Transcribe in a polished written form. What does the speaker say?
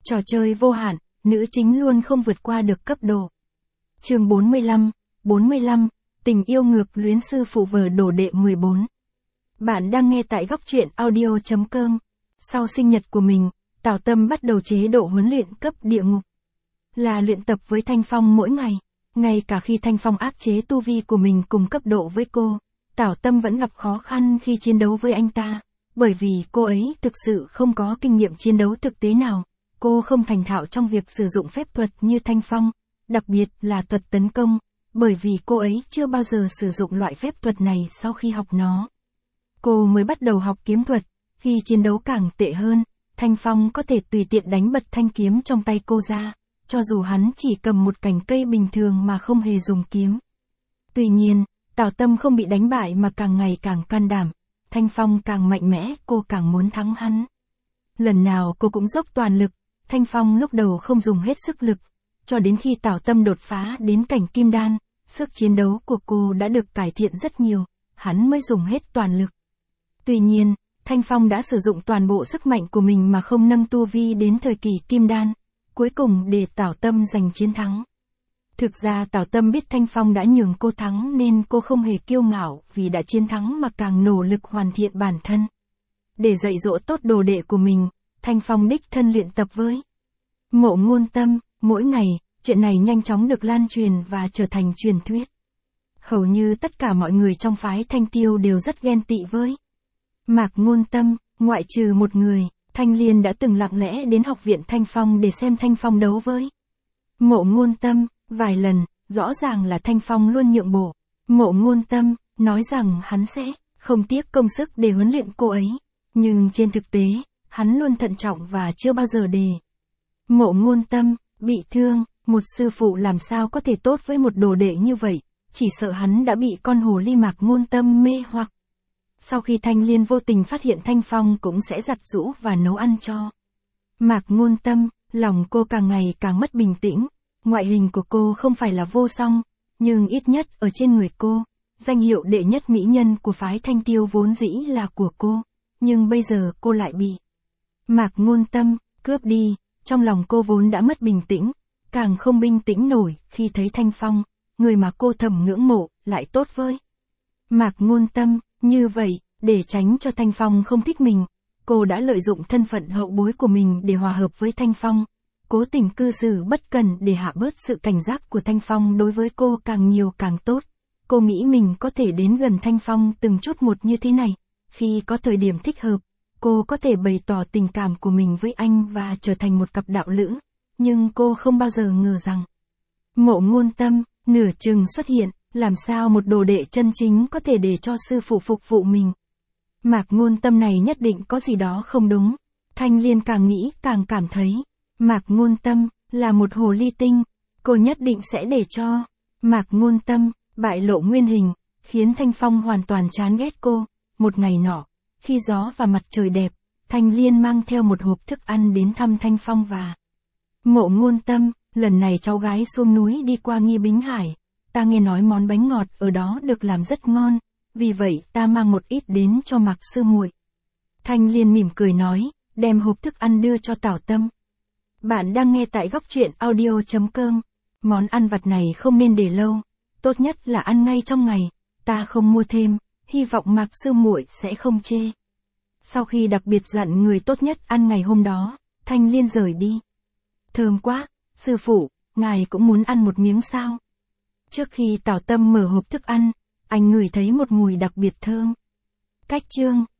Trò chơi vô hạn, nữ chính luôn không vượt qua được cấp độ. Chương 45, tình yêu ngược luyến sư phụ vờ đổ đệ 14. Bạn đang nghe tại góc truyện audio.com. Sau sinh nhật của mình, Tào Tâm bắt đầu chế độ huấn luyện cấp địa ngục. Là luyện tập với Thanh Phong mỗi ngày. Ngay cả khi Thanh Phong áp chế tu vi của mình cùng cấp độ với cô, Tào Tâm vẫn gặp khó khăn khi chiến đấu với anh ta. Bởi vì cô ấy thực sự không có kinh nghiệm chiến đấu thực tế nào. Cô không thành thạo trong việc sử dụng phép thuật như Thanh Phong, đặc biệt là thuật tấn công, bởi vì cô ấy chưa bao giờ sử dụng loại phép thuật này sau khi học nó. Cô mới bắt đầu học kiếm thuật, khi chiến đấu càng tệ hơn, Thanh Phong có thể tùy tiện đánh bật thanh kiếm trong tay cô ra, cho dù hắn chỉ cầm một cành cây bình thường mà không hề dùng kiếm. Tuy nhiên, Tào Tâm không bị đánh bại mà càng ngày càng can đảm, Thanh Phong càng mạnh mẽ, cô càng muốn thắng hắn. Lần nào cô cũng dốc toàn lực, Thanh Phong lúc đầu không dùng hết sức lực, cho đến khi Tào Tâm đột phá đến cảnh kim đan, sức chiến đấu của cô đã được cải thiện rất nhiều, hắn mới dùng hết toàn lực. Tuy nhiên, Thanh Phong đã sử dụng toàn bộ sức mạnh của mình mà không nâng tu vi đến thời kỳ kim đan, cuối cùng để Tào Tâm giành chiến thắng. Thực ra Tào Tâm biết Thanh Phong đã nhường cô thắng nên cô không hề kiêu ngạo vì đã chiến thắng mà càng nỗ lực hoàn thiện bản thân. Để dạy dỗ tốt đồ đệ của mình, Thanh Phong đích thân luyện tập với Mộ Ngôn Tâm, mỗi ngày, chuyện này nhanh chóng được lan truyền và trở thành truyền thuyết. Hầu như tất cả mọi người trong phái Thanh Tiêu đều rất ghen tị với Mạc Ngôn Tâm, ngoại trừ một người, Thanh Liên đã từng lặng lẽ đến học viện Thanh Phong để xem Thanh Phong đấu với Mộ Ngôn Tâm, vài lần, rõ ràng là Thanh Phong luôn nhượng bộ. Mộ Ngôn Tâm nói rằng hắn sẽ không tiếc công sức để huấn luyện cô ấy, nhưng trên thực tế, hắn luôn thận trọng và chưa bao giờ để Mộ Ngôn Tâm bị thương. Một sư phụ làm sao có thể tốt với một đồ đệ như vậy, chỉ sợ hắn đã bị con hồ ly Mạc Ngôn Tâm mê hoặc. Sau khi Thanh Liên vô tình phát hiện Thanh Phong cũng sẽ giặt giũ và nấu ăn cho Mạc Ngôn Tâm, lòng cô càng ngày càng mất bình tĩnh. Ngoại hình của cô không phải là vô song, nhưng ít nhất ở trên người cô, danh hiệu đệ nhất mỹ nhân của phái Thanh Tiêu vốn dĩ là của cô, nhưng bây giờ cô lại bị Mạc Ngôn Tâm cướp đi. Trong lòng cô vốn đã mất bình tĩnh, càng không bình tĩnh nổi khi thấy Thanh Phong, người mà cô thầm ngưỡng mộ, lại tốt với Mạc Ngôn Tâm. Như vậy, để tránh cho Thanh Phong không thích mình, cô đã lợi dụng thân phận hậu bối của mình để hòa hợp với Thanh Phong, cố tình cư xử bất cần để hạ bớt sự cảnh giác của Thanh Phong đối với cô càng nhiều càng tốt. Cô nghĩ mình có thể đến gần Thanh Phong từng chút một như thế này, khi có thời điểm thích hợp, cô có thể bày tỏ tình cảm của mình với anh và trở thành một cặp đạo lữ, nhưng cô không bao giờ ngờ rằng Mộ Ngôn Tâm nửa chừng xuất hiện, làm sao một đồ đệ chân chính có thể để cho sư phụ phục vụ mình. Mạc Ngôn Tâm này nhất định có gì đó không đúng. Thanh Liên càng nghĩ càng cảm thấy Mạc Ngôn Tâm là một hồ ly tinh, cô nhất định sẽ để cho Mạc Ngôn Tâm bại lộ nguyên hình, khiến Thanh Phong hoàn toàn chán ghét cô. Một ngày nọ, khi gió và mặt trời đẹp, Thanh Liên mang theo một hộp thức ăn đến thăm Thanh Phong và Mộ Ngôn Tâm. Lần này cháu gái xuống núi đi qua Nghi Bính Hải, ta nghe nói món bánh ngọt ở đó được làm rất ngon, vì vậy ta mang một ít đến cho Mạc sư muội. Thanh Liên mỉm cười nói, đem hộp thức ăn đưa cho Tào Tâm. Bạn đang nghe tại góc truyện audio.com. Món ăn vặt này không nên để lâu, tốt nhất là ăn ngay trong ngày, ta không mua thêm, hy vọng Mạc sư muội sẽ không chê. Sau khi đặc biệt dặn người tốt nhất ăn ngày hôm đó, Thanh Liên rời đi. Thơm quá, sư phụ, ngài cũng muốn ăn một miếng sao? Trước khi Tào Tâm mở hộp thức ăn, anh ngửi thấy một mùi đặc biệt thơm. Cách chương